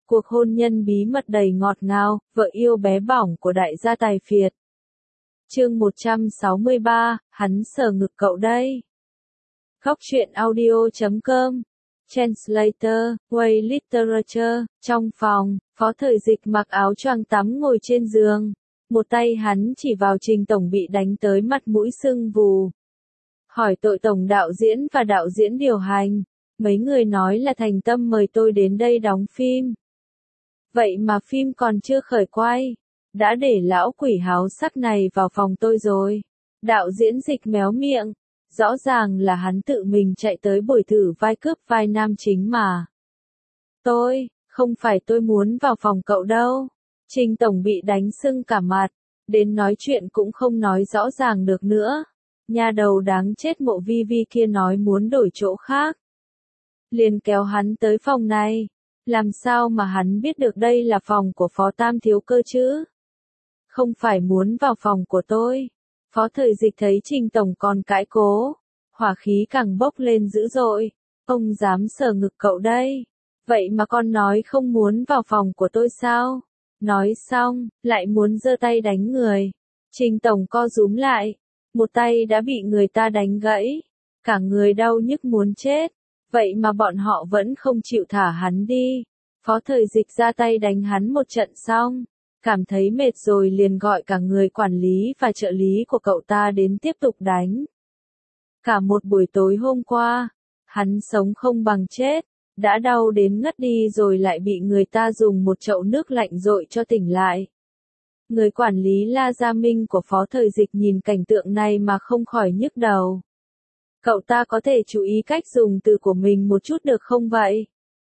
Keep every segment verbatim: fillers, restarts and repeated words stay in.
Cuộc hôn nhân bí mật đầy ngọt ngào, vợ yêu bé bỏng của đại gia tài phiệt. Chương một trăm sáu mươi ba, hắn sờ ngực cậu đây. Góc truyện audio chấm com. Translator, Way Literature. Trong phòng, Phó Thời Dịch mặc áo choàng tắm ngồi trên giường. Một tay hắn chỉ vào Trình Tổng bị đánh tới mặt mũi sưng vù. Hỏi tội tổng đạo diễn và đạo diễn điều hành. Mấy người nói là thành tâm mời tôi đến đây đóng phim. Vậy mà phim còn chưa khởi quay. Đã để lão quỷ háo sắc này vào phòng tôi rồi. Đạo diễn Dịch méo miệng. Rõ ràng là hắn tự mình chạy tới buổi thử vai cướp vai nam chính mà. Tôi, không phải tôi muốn vào phòng cậu đâu. Trình Tổng bị đánh sưng cả mặt. Đến nói chuyện cũng không nói rõ ràng được nữa. Nhà đầu đáng chết Mộ Vi Vi kia nói muốn đổi chỗ khác. Liền kéo hắn tới phòng này. Làm sao mà hắn biết được đây là phòng của Phó Tam Thiếu cơ chứ? Không phải muốn vào phòng của tôi. Phó Thời Dịch thấy Trình Tổng còn cãi cố. Hỏa khí càng bốc lên dữ dội. Ông dám sờ ngực cậu đây. Vậy mà con nói không muốn vào phòng của tôi sao? Nói xong, lại muốn giơ tay đánh người. Trình Tổng co rúm lại. Một tay đã bị người ta đánh gãy. Cả người đau nhức muốn chết. Vậy mà bọn họ vẫn không chịu thả hắn đi. Phó Thời Dịch ra tay đánh hắn một trận xong. Cảm thấy mệt rồi liền gọi cả người quản lý và trợ lý của cậu ta đến tiếp tục đánh. Cả một buổi tối hôm qua, hắn sống không bằng chết. Đã đau đến ngất đi rồi lại bị người ta dùng một chậu nước lạnh dội cho tỉnh lại. Người quản lý La Gia Minh của Phó Thời Dịch nhìn cảnh tượng này mà không khỏi nhức đầu. Cậu ta có thể chú ý cách dùng từ của mình một chút được không vậy?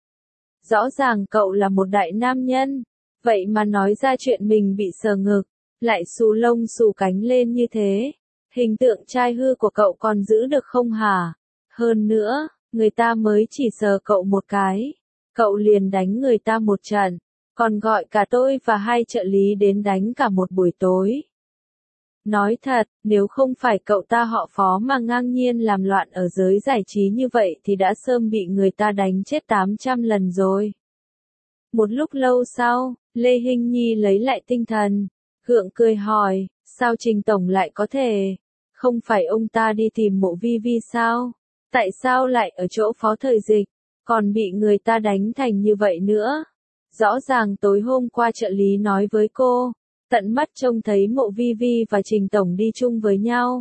Rõ ràng cậu là một đại nam nhân, vậy mà nói ra chuyện mình bị sờ ngực, lại xù lông xù cánh lên như thế. Hình tượng trai hư của cậu còn giữ được không hả? Hơn nữa, người ta mới chỉ sờ cậu một cái, cậu liền đánh người ta một trận, còn gọi cả tôi và hai trợ lý đến đánh cả một buổi tối. Nói thật, nếu không phải cậu ta họ Phó mà ngang nhiên làm loạn ở giới giải trí như vậy thì đã sớm bị người ta đánh chết tám trăm lần rồi. Một lúc lâu sau, Lê Hinh Nhi lấy lại tinh thần, gượng cười hỏi, sao Trình Tổng lại có thể? Không phải ông ta đi tìm Mộ Vi Vi sao? Tại sao lại ở chỗ Phó Thời Dịch, còn bị người ta đánh thành như vậy nữa? Rõ ràng tối hôm qua trợ lý nói với cô, tận mắt trông thấy Mộ Vi Vi và Trình Tổng đi chung với nhau.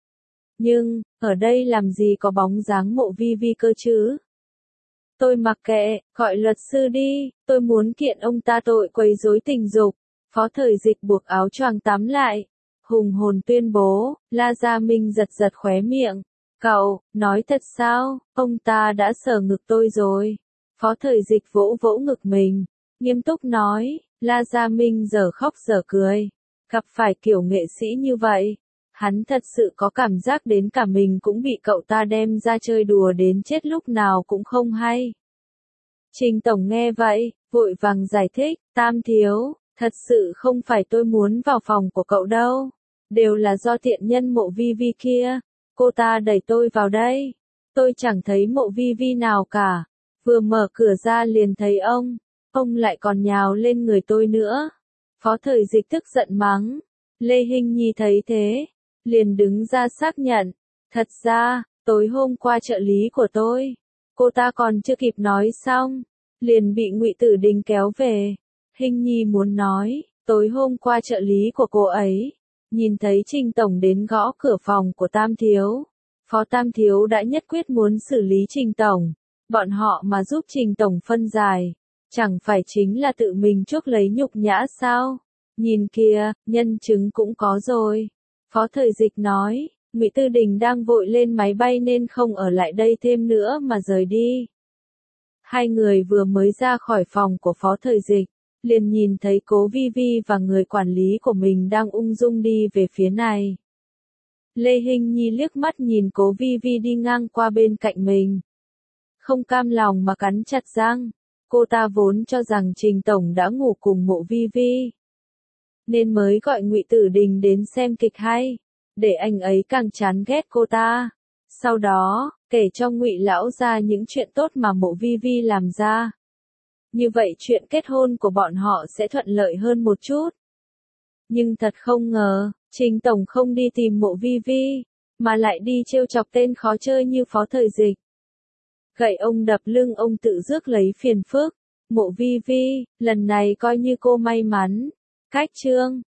Nhưng, ở đây làm gì có bóng dáng Mộ Vi Vi cơ chứ? Tôi mặc kệ, gọi luật sư đi, tôi muốn kiện ông ta tội quấy rối tình dục. Phó Thời Dịch buộc áo choàng tắm lại. Hùng hồn tuyên bố, La Gia Minh giật giật khóe miệng. Cậu, nói thật sao, ông ta đã sờ ngực tôi rồi. Phó Thời Dịch vỗ vỗ ngực mình, nghiêm túc nói, La Gia Minh giờ khóc giờ cười. Gặp phải kiểu nghệ sĩ như vậy, hắn thật sự có cảm giác đến cả mình cũng bị cậu ta đem ra chơi đùa đến chết lúc nào cũng không hay. Trình Tổng nghe vậy, vội vàng giải thích, Tam Thiếu, thật sự không phải tôi muốn vào phòng của cậu đâu. Đều là do tiện nhân Mộ Vi Vi kia. Cô ta đẩy tôi vào đây. Tôi chẳng thấy Mộ Vi Vi nào cả. Vừa mở cửa ra liền thấy ông. Ông lại còn nhào lên người tôi nữa. Phó Thời Dịch tức giận mắng. Lê Hinh Nhi thấy thế, liền đứng ra xác nhận. Thật ra, tối hôm qua trợ lý của tôi, cô ta còn chưa kịp nói xong, liền bị Ngụy Tử Đình kéo về. Hinh Nhi muốn nói, tối hôm qua trợ lý của cô ấy, nhìn thấy Trình Tổng đến gõ cửa phòng của Tam Thiếu. Phó Tam Thiếu đã nhất quyết muốn xử lý Trình Tổng. Bọn họ mà giúp Trình Tổng phân giải, chẳng phải chính là tự mình chuốc lấy nhục nhã sao? Nhìn kìa, nhân chứng cũng có rồi. Phó Thời Dịch nói, Ngụy Tư Đình đang vội lên máy bay nên không ở lại đây thêm nữa mà rời đi. Hai người vừa mới ra khỏi phòng của Phó Thời Dịch, liền nhìn thấy Cố Vi Vi và người quản lý của mình đang ung dung đi về phía này. Lê Hinh Nhi liếc mắt nhìn Cố Vi Vi đi ngang qua bên cạnh mình. Không cam lòng mà cắn chặt răng, cô ta vốn cho rằng Trình Tổng đã ngủ cùng Mộ Vi Vi, nên mới gọi Ngụy Tử Đình đến xem kịch hay, để anh ấy càng chán ghét cô ta. Sau đó, kể cho Ngụy lão gia những chuyện tốt mà Mộ Vi Vi làm ra. Như vậy chuyện kết hôn của bọn họ sẽ thuận lợi hơn một chút. Nhưng thật không ngờ, Trình Tổng không đi tìm Mộ Vi Vi, mà lại đi trêu chọc tên khó chơi như Phó Thời Dịch. Gậy ông đập lưng ông tự rước lấy phiền phức. Mộ Vi Vi, lần này coi như cô may mắn. Cách chương